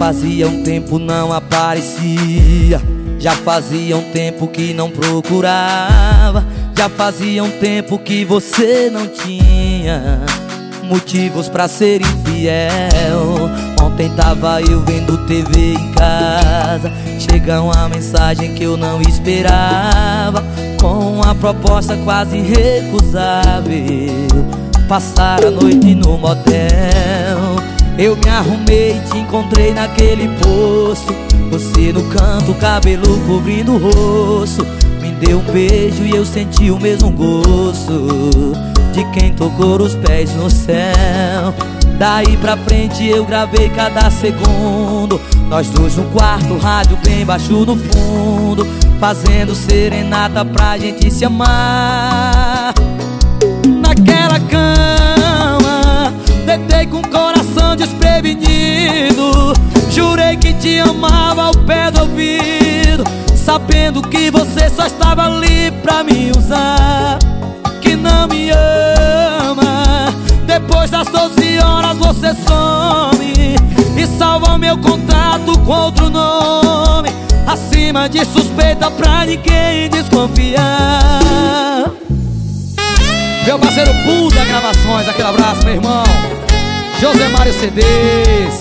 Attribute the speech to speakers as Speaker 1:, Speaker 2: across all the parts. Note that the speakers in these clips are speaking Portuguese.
Speaker 1: fazia um tempo não aparecia, já fazia um tempo que não procurava, já fazia um tempo que você não tinha motivos pra ser infiel. Ontem tava eu vendo TV em casa, chega uma mensagem que eu não esperava, com uma proposta quase recusável: passar a noite no motel. Eu me arrumei e te encontrei naquele posto, você no canto, cabelo cobrindo o rosto. Me deu um beijo e eu senti o mesmo gosto de quem tocou os pés no céu. Daí pra frente eu gravei cada segundo, nós dois no quarto, rádio bem baixo no fundo, fazendo serenata pra gente se amar. Naquela cama, deitei com o coração desprevenido, jurei que te amava ao pé do ouvido, sabendo que você só estava ali pra me usar, que não me ama. Depois das 12 horas você some e salva meu contato com outro nome, acima de suspeita pra ninguém desconfiar. Meu parceiro Buda Gravações, aquele abraço, meu irmão. José Mário CDs.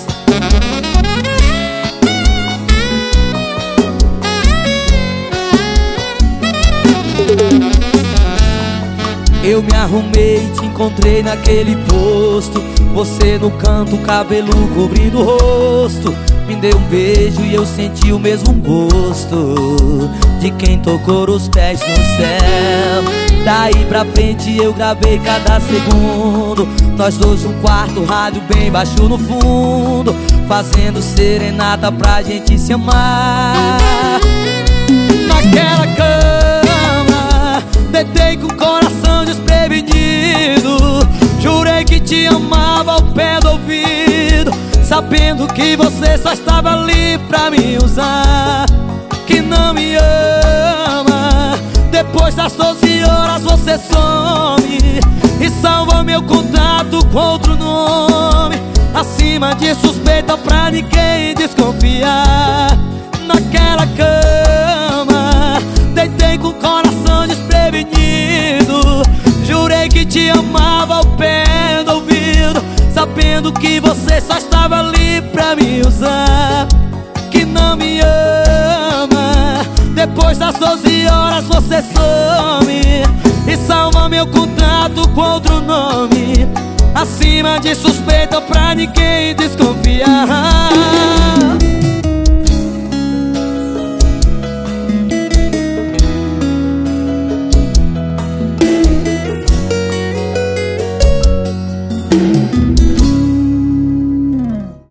Speaker 1: Eu me arrumei e te encontrei naquele posto, você no canto, cabelo cobrindo o rosto. Me deu um beijo e eu senti o mesmo gosto de quem tocou os pés no céu. Daí pra frente eu gravei cada segundo, nós dois no quarto, rádio bem baixo no fundo, fazendo serenata pra gente se amar. Naquela cama, deitei com o coração desprevenido, jurei que te amava ao pé do ouvido, sabendo que você só estava ali pra me usar, que não me ama. Depois das 12 horas você some e salva meu contato com outro nome, acima de suspeita pra ninguém desconfiar. Naquela cama, deitei com o coração desprevenido, jurei que te amava ao pé do ouvido, sabendo que você só estava ali pra me usar, que não me ama. Depois das 12 horas você some e salva meu contato com outro nome, acima de suspeita pra ninguém desconfiar.